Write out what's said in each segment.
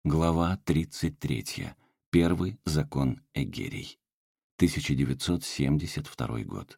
Глава 33. Первый закон Эгерей. 1972 год.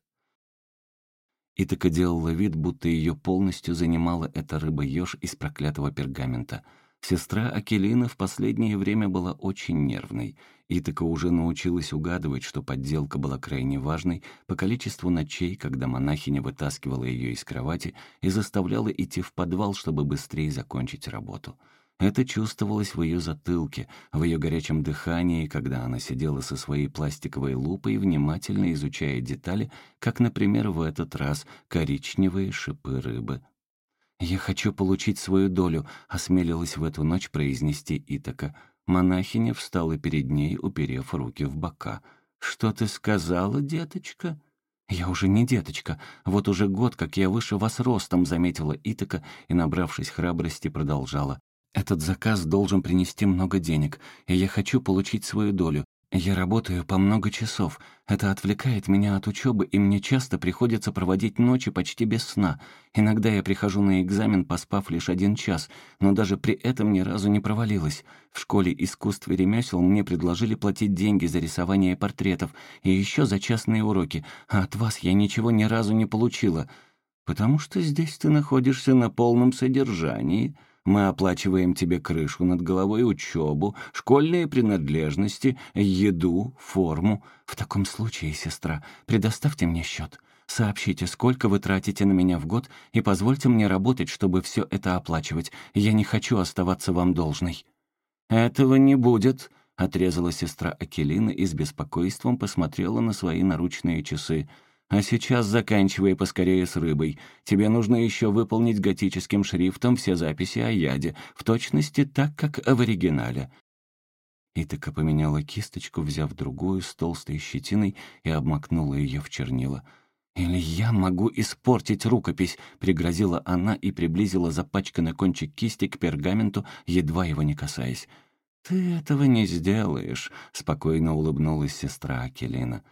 Итака делала вид, будто ее полностью занимала эта рыба-еж из проклятого пергамента. Сестра Акелина в последнее время была очень нервной. Итака уже научилась угадывать, что подделка была крайне важной по количеству ночей, когда монахиня вытаскивала ее из кровати и заставляла идти в подвал, чтобы быстрее закончить работу. Это чувствовалось в ее затылке, в ее горячем дыхании, когда она сидела со своей пластиковой лупой, внимательно изучая детали, как, например, в этот раз коричневые шипы рыбы. «Я хочу получить свою долю», — осмелилась в эту ночь произнести Итака. Монахиня встала перед ней, уперев руки в бока. «Что ты сказала, деточка?» «Я уже не деточка. Вот уже год, как я выше вас ростом», — заметила Итака и, набравшись храбрости, продолжала. «Этот заказ должен принести много денег, и я хочу получить свою долю. Я работаю по много часов. Это отвлекает меня от учебы, и мне часто приходится проводить ночи почти без сна. Иногда я прихожу на экзамен, поспав лишь 1 час, но даже при этом ни разу не провалилась. В школе искусств и ремесел мне предложили платить деньги за рисование портретов и еще за частные уроки, а от вас я ничего ни разу не получила. Потому что здесь ты находишься на полном содержании. Мы оплачиваем тебе крышу над головой, учебу, школьные принадлежности, еду, форму. В таком случае, сестра, предоставьте мне счет. Сообщите, сколько вы тратите на меня в год, и позвольте мне работать, чтобы все это оплачивать. Я не хочу оставаться вам должной». «Этого не будет», — отрезала сестра Акелина и с беспокойством посмотрела на свои наручные часы. «А сейчас заканчивай поскорее с рыбой. Тебе нужно еще выполнить готическим шрифтом все записи о яде, в точности так, как в оригинале». Итака поменяла кисточку, взяв другую с толстой щетиной, и обмакнула ее в чернила. «Или я могу испортить рукопись», — пригрозила она и приблизила запачканный кончик кисти к пергаменту, едва его не касаясь. «Ты этого не сделаешь», — спокойно улыбнулась сестра Акелина.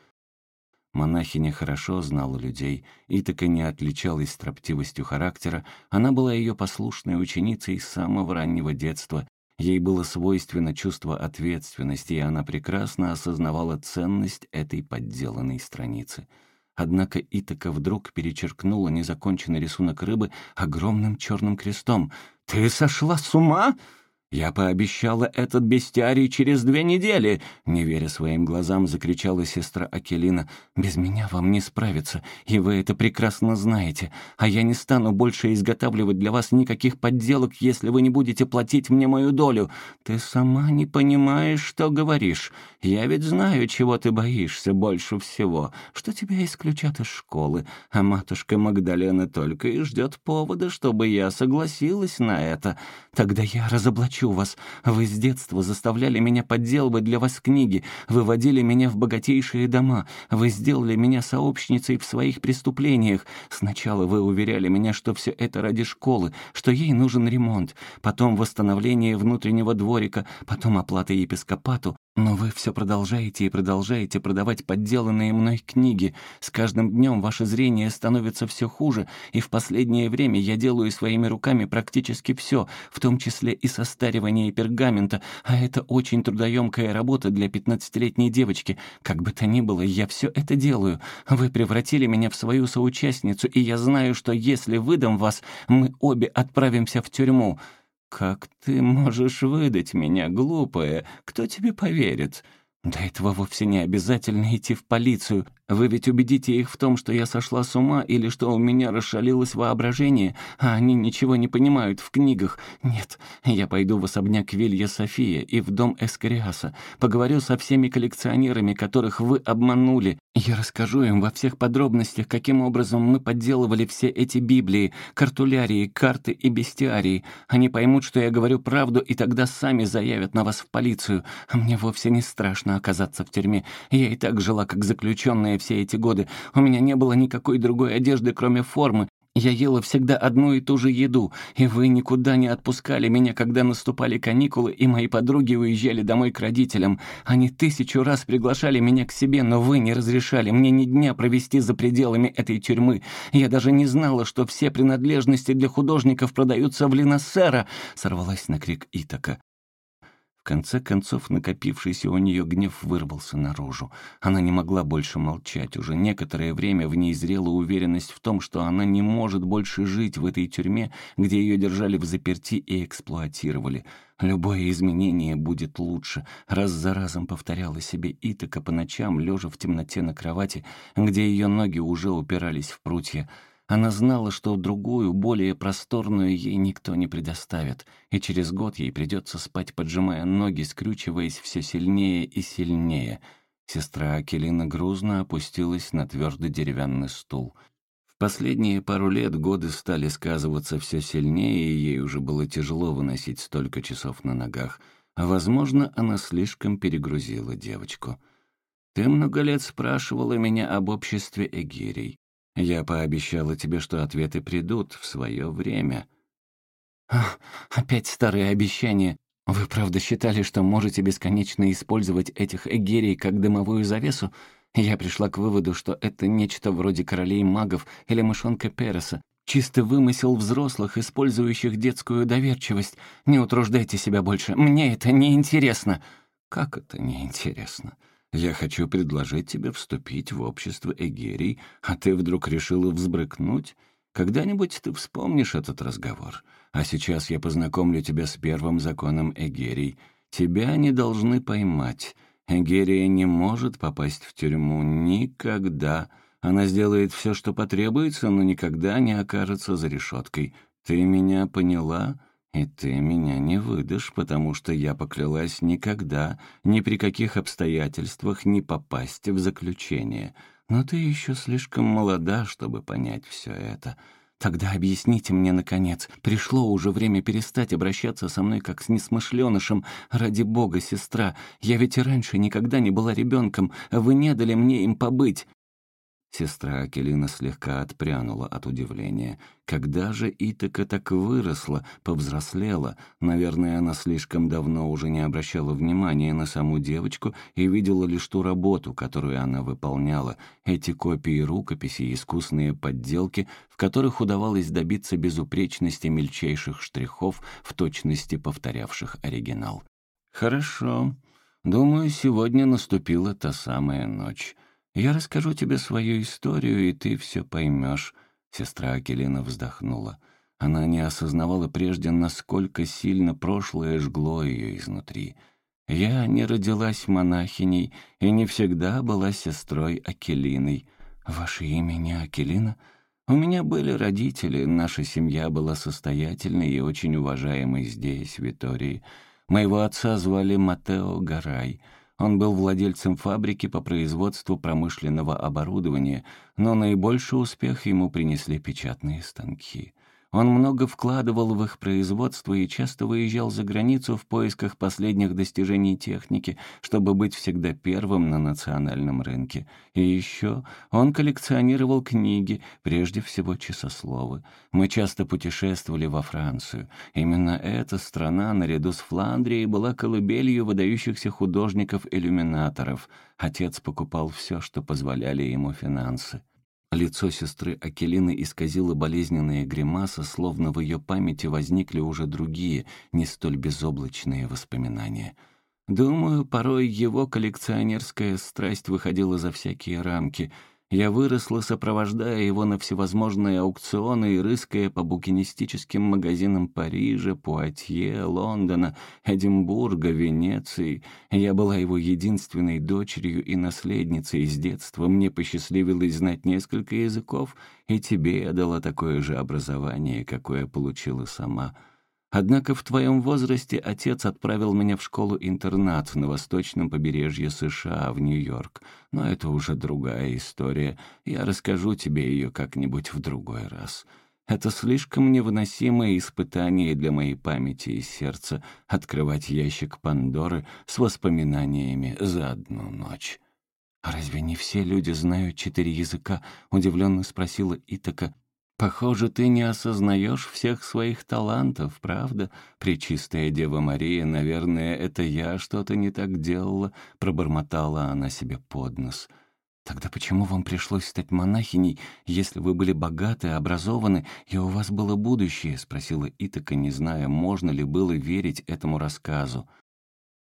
Монахиня хорошо знала людей, Итака не отличалась строптивостью характера, она была ее послушной ученицей с самого раннего детства, ей было свойственно чувство ответственности, и она прекрасно осознавала ценность этой подделанной страницы. Однако Итака вдруг перечеркнула незаконченный рисунок рыбы огромным черным крестом. «Ты сошла с ума?» «Я пообещала этот бестиарий через 2 недели!» Не веря своим глазам, закричала сестра Акелина. «Без меня вам не справиться, и вы это прекрасно знаете. А я не стану больше изготавливать для вас никаких подделок, если вы не будете платить мне мою долю. Ты сама не понимаешь, что говоришь. Я ведь знаю, чего ты боишься больше всего, что тебя исключат из школы, а матушка Магдалена только и ждет повода, чтобы я согласилась на это. Тогда я разоблачу вас. Вы с детства заставляли меня подделывать для вас книги, выводили меня в богатейшие дома, вы сделали меня сообщницей в своих преступлениях. Сначала вы уверяли меня, что все это ради школы, что ей нужен ремонт, потом восстановление внутреннего дворика, потом оплата епископату. Но вы все продолжаете и продолжаете продавать подделанные мной книги. С каждым днем ваше зрение становится все хуже, и в последнее время я делаю своими руками практически все, в том числе и состаривание пергамента, а это очень трудоемкая работа для 15-летней девочки. Как бы то ни было, я все это делаю. Вы превратили меня в свою соучастницу, и я знаю, что если выдам вас, мы обе отправимся в тюрьму». «Как ты можешь выдать меня, глупая? Кто тебе поверит?» «До этого вовсе не обязательно идти в полицию. Вы ведь убедите их в том, что я сошла с ума или что у меня расшалилось воображение, а они ничего не понимают в книгах. Нет, я пойду в особняк Вилья София и в дом Эскориаса, поговорю со всеми коллекционерами, которых вы обманули. Я расскажу им во всех подробностях, каким образом мы подделывали все эти Библии, картулярии, карты и бестиарии. Они поймут, что я говорю правду, и тогда сами заявят на вас в полицию. А мне вовсе не страшно оказаться в тюрьме. Я и так жила как заключенная все эти годы. У меня не было никакой другой одежды, кроме формы. Я ела всегда одну и ту же еду, и вы никуда не отпускали меня, когда наступали каникулы, и мои подруги уезжали домой к родителям. Они 1000 раз приглашали меня к себе, но вы не разрешали мне ни дня провести за пределами этой тюрьмы. Я даже не знала, что все принадлежности для художников продаются в Линассера», — сорвалась на крик Итака. В конце концов, накопившийся у нее гнев вырвался наружу. Она не могла больше молчать. Уже некоторое время в ней зрела уверенность в том, что она не может больше жить в этой тюрьме, где ее держали взаперти и эксплуатировали. Любое изменение будет лучше. Раз за разом повторяла себе Итака по ночам, лежа в темноте на кровати, где ее ноги уже упирались в прутья. Она знала, что другую, более просторную ей никто не предоставит, и через год ей придется спать, поджимая ноги, скрючиваясь все сильнее и сильнее. Сестра Акелина грузно опустилась на твердый деревянный стул. В последние пару лет годы стали сказываться все сильнее, и ей уже было тяжело выносить столько часов на ногах. Возможно, она слишком перегрузила девочку. «Ты много лет спрашивала меня об обществе эгирей. Я пообещала тебе, что ответы придут в свое время». «Ах, опять старые обещания. Вы правда считали, что можете бесконечно использовать этих эгерей как дымовую завесу? Я пришла к выводу, что это нечто вроде королей магов или мышонка Переса. Чистый вымысел взрослых, использующих детскую доверчивость. Не утруждайте себя больше. Мне это не интересно». «Как это неинтересно? Я хочу предложить тебе вступить в общество эгерий, а ты вдруг решила взбрыкнуть? Когда-нибудь ты вспомнишь этот разговор. А сейчас я познакомлю тебя с первым законом эгерий. Тебя не должны поймать. Эгерия не может попасть в тюрьму никогда. Она сделает все, что потребуется, но никогда не окажется за решеткой. Ты меня поняла?» «И ты меня не выдашь, потому что я поклялась никогда, ни при каких обстоятельствах не попасть в заключение. Но ты еще слишком молода, чтобы понять все это. Тогда объясните мне, наконец, пришло уже время перестать обращаться со мной как с несмышленышем. Ради бога, сестра, я ведь и раньше никогда не была ребенком, а вы не дали мне им побыть». Сестра Акелина слегка отпрянула от удивления. Когда же Итака так выросла, повзрослела? Наверное, она слишком давно уже не обращала внимания на саму девочку и видела лишь ту работу, которую она выполняла. Эти копии рукописей, искусные подделки, в которых удавалось добиться безупречности мельчайших штрихов, в точности повторявших оригинал. «Хорошо. Думаю, сегодня наступила та самая ночь. Я расскажу тебе свою историю, и ты все поймешь». Сестра Акелина вздохнула. Она не осознавала прежде, насколько сильно прошлое жгло ее изнутри. «Я не родилась монахиней и не всегда была сестрой Акелиной. Ваше имя не Акелина? У меня были родители, наша семья была состоятельной и очень уважаемой здесь, в Витории. Моего отца звали Матео Гарай». Он был владельцем фабрики по производству промышленного оборудования, но наибольший успех ему принесли печатные станки. Он много вкладывал в их производство и часто выезжал за границу в поисках последних достижений техники, чтобы быть всегда первым на национальном рынке. И еще он коллекционировал книги, прежде всего часословы. Мы часто путешествовали во Францию. Именно эта страна, наряду с Фландрией, была колыбелью выдающихся художников-иллюминаторов. Отец покупал все, что позволяли ему финансы. Лицо сестры Акелины исказило болезненная гримаса, словно в ее памяти возникли уже другие, не столь безоблачные воспоминания. Думаю, порой его коллекционерская страсть выходила за всякие рамки. Я выросла, сопровождая его на всевозможные аукционы и рыская по букинистическим магазинам Парижа, Пуатье, Лондона, Эдинбурга, Венеции. Я была его единственной дочерью и наследницей с детства. Мне посчастливилось знать несколько языков, и тебе я дала такое же образование, какое получила сама. Однако в твоем возрасте отец отправил меня в школу-интернат на восточном побережье США, в Нью-Йорк. Но это уже другая история. Я расскажу тебе ее как-нибудь в другой раз. Это слишком невыносимое испытание для моей памяти и сердца — открывать ящик Пандоры с воспоминаниями за одну ночь. «А разве не все люди знают 4 языка?» — удивленно спросила Итака. «Похоже, ты не осознаешь всех своих талантов, правда? Пречистая Дева Мария, наверное, это я что-то не так делала», — пробормотала она себе под нос. «Тогда почему вам пришлось стать монахиней, если вы были богаты, образованы, и у вас было будущее?» — спросила Итака, не зная, можно ли было верить этому рассказу.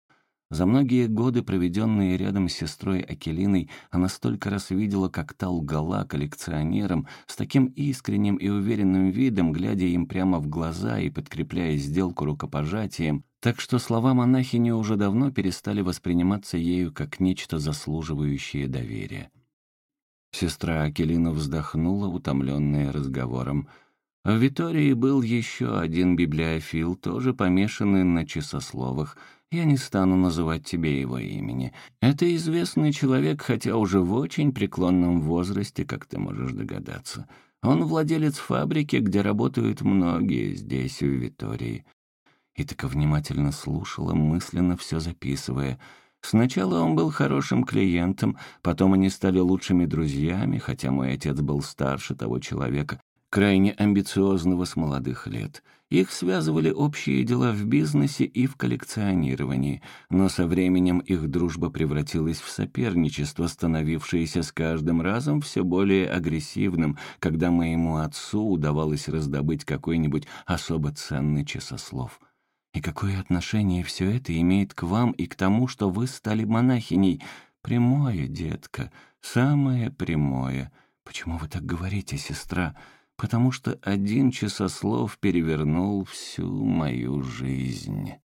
За многие годы, проведенные рядом с сестрой Акелиной, она столько раз видела, как та лгала коллекционерам с таким искренним и уверенным видом, глядя им прямо в глаза и подкрепляя сделку рукопожатием, так что слова монахини уже давно перестали восприниматься ею как нечто заслуживающее доверия. Сестра Акелина вздохнула, утомленная разговором. В Витории был еще один библиофил, тоже помешанный на часословах. Я не стану называть тебе его имени. Это известный человек, хотя уже в очень преклонном возрасте, как ты можешь догадаться. Он владелец фабрики, где работают многие здесь, в Витории. Итака внимательно слушала, мысленно все записывая. Сначала он был хорошим клиентом, потом они стали лучшими друзьями, хотя мой отец был старше того человека, крайне амбициозного с молодых лет. Их связывали общие дела в бизнесе и в коллекционировании, но со временем их дружба превратилась в соперничество, становившееся с каждым разом все более агрессивным, когда моему отцу удавалось раздобыть какой-нибудь особо ценный часослов. И какое отношение все это имеет к вам и к тому, что вы стали монахиней? Прямое, детка, самое прямое. Почему вы так говорите, сестра? Потому что один часослов перевернул всю мою жизнь.